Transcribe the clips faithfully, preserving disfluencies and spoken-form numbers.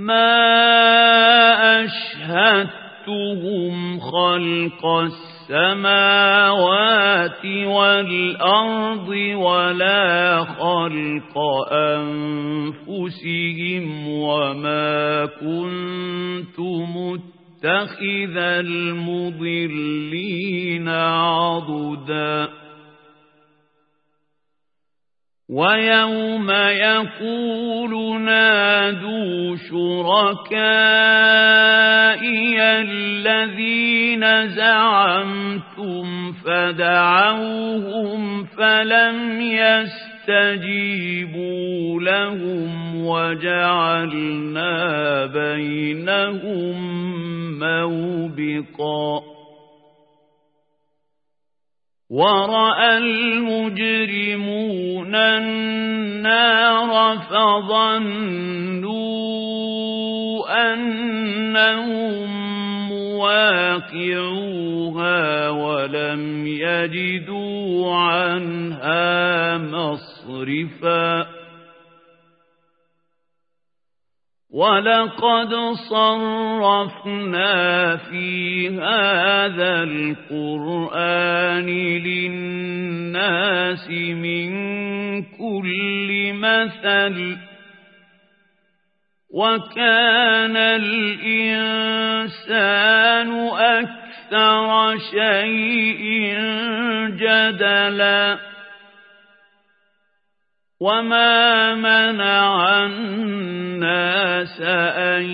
ما أشهدتهم خلق السماوات والأرض ولا خلق أنفسهم وما كنت متخذ المضلين عضدا ويوم يقول نادوا شركائي الذين زعمتم فدعوهم فلم يستجيبوا لهم وجعلنا بينهم موبقا ورأى المجرمون النار فظنوا أنهم مواقعوها ولم يجدوا عنها مصرفا ولقد صرفنا في هذا القرآن للناس من كل مثل وكان الإنسان أكثر شيء جدلا وما منع الناس أن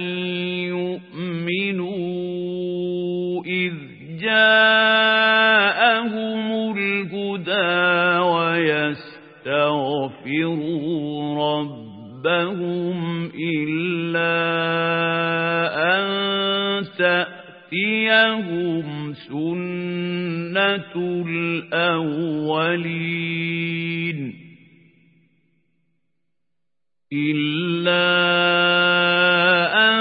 يؤمنوا إذ جاءهم الهدى ويستغفروا ربهم إلا أن تأتيهم سنة الأولين إلا أن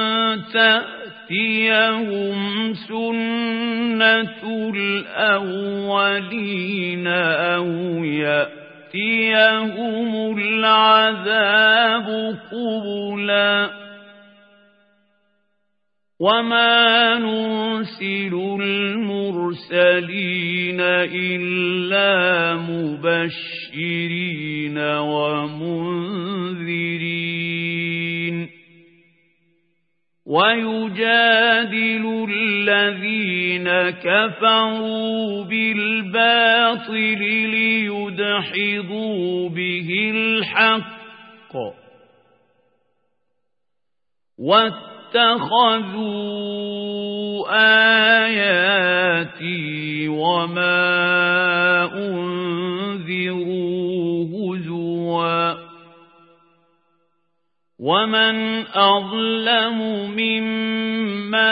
تأتيهم سنة الأولين أو يأتيهم العذاب قبلا وما نرسل المرسلين إلا مبشرين ومنذرين ويجادل الذين كفروا بالباطل ليدحضوا به الحق اتخذوا آياتي وما أنذروا هزوا ومن أظلم ممن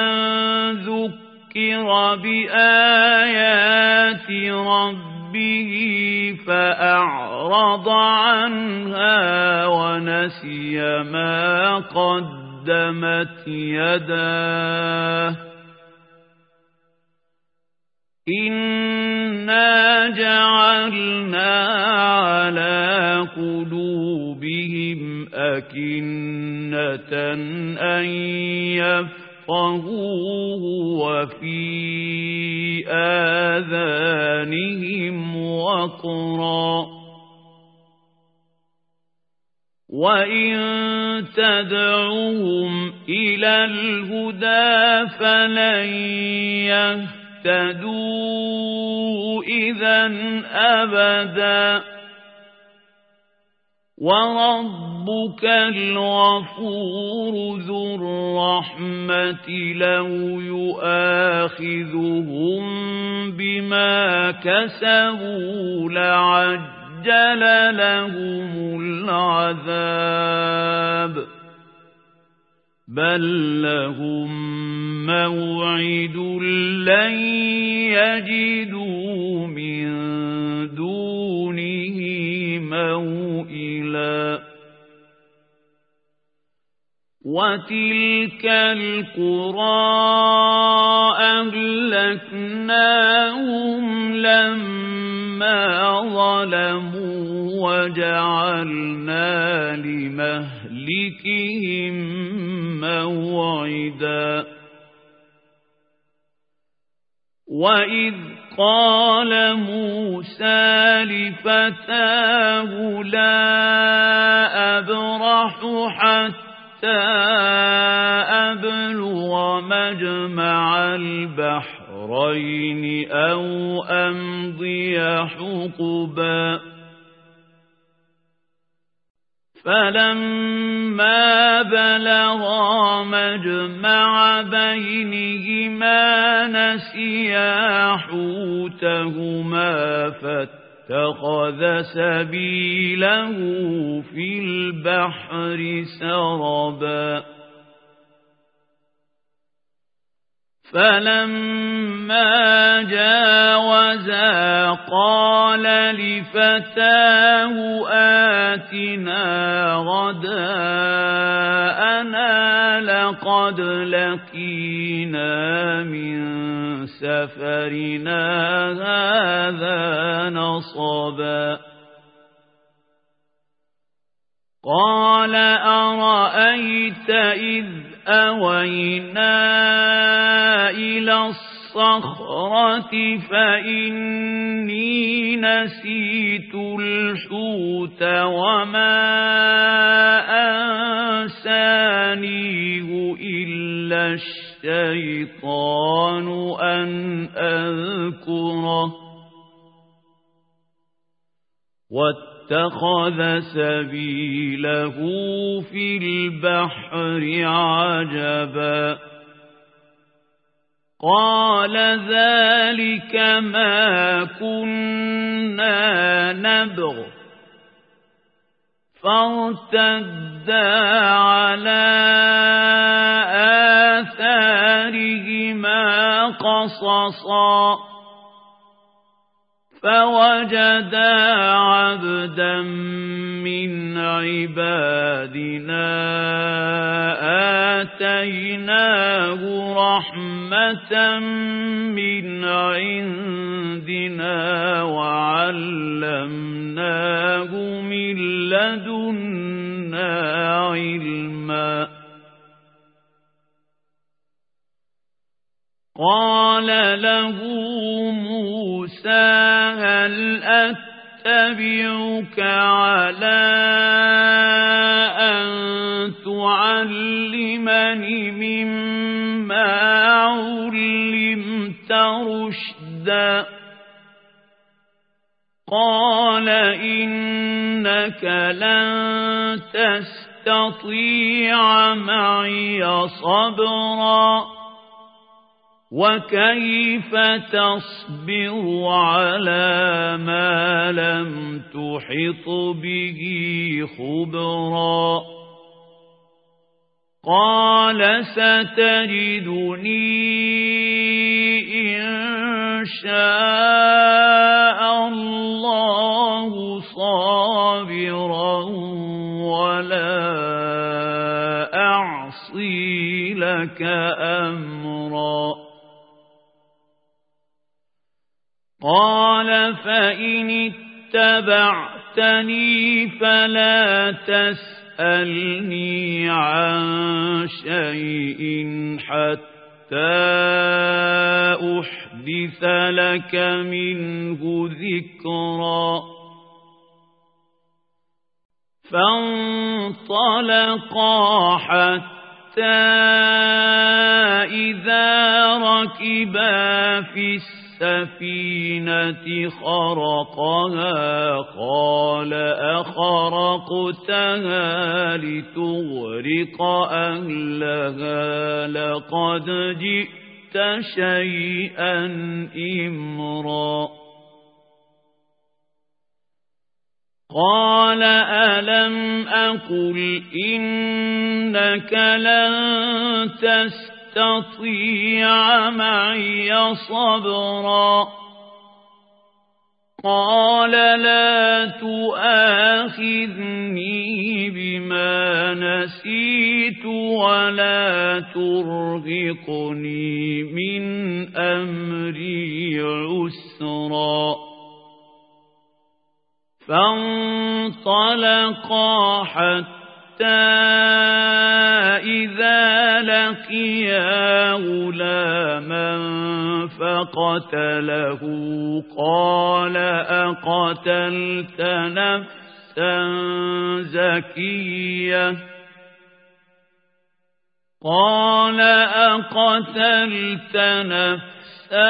ذكر بآيات ربه فأعرض عنها ونسي ما قدم قدمت يداه إنا جعلنا على قلوبهم أكنة أن يفقهوه وفي آذانهم وقرا وَإِن تَدْعُهُمْ إِلَى الْهُدَى فَلَن يَهْتَدُوا إِذًا أَبَدًا وَرَبُّكَ الْغَفُورُ ذُو الرَّحْمَةِ لَوْ يُؤَاخِذُهُم بِمَا كَسَبُوا لَعَجَّلَ جل لهم العذاب بل لهم موعد لن يجدوا من دونه موئلا وتلك القرى أهلكناهم لما ظلموا وجعلنا لمهلكهم وإذ قال موسى لفتاه لا أبرح حتى أبلغ مجمع البحرين أو أمضي حقبا فلما بلغا مجمع بينهما نسيا حوتهما فاتخذ سبيله في البحر سربا فلما جاوزا قال لفتاه آتنا غداءنا لقد لقينا من سفرنا هذا نصبا قال أرأيت إذ أوينا إلى الصخرة فإني نسيت الحوت وما أنسانيه إلا الشيطان أن أذكره واتخذ سبيله في البحر عجبا قال ذلك ما كنا نبغ فارتدا على آثارهما قصصا فوجدا عبدا من عبادنا آتيناه رحمة من عندنا وعلمناه من لدنا علما قال له موسى هل أتبعك على أن تعلمني مما علمت رشدا قال إنك لن تستطيع معي صبرا وكيف تصبر على ما لم تحط به خبرا قال ستجدني إن شاء الله صابرا ولا أعصي لك أمرا قال فإن اتبعتني فلا تسألني عن شيء حتى أحدث لك منه ذكرا فانطلقا حتى إذا ركبا في السفينة السفينة خرقها قال أخرقتها لتغرق أهلها لقد جئت شيئا إمرا قال ألم أقل إنك لن تستطيع تستطيع معي صبرا قال لا تؤاخذني بما نسيت ولا ترهقني من أمري عسرا فانطلقا حتى إذا لم لقيا غلاما فقتله قال أقتلت نفسا زكية قال أقتلت نفسا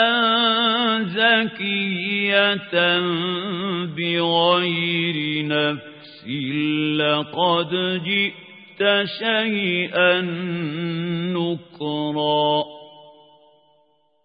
زكية بغير نفس لقد جئت شيئا نكرا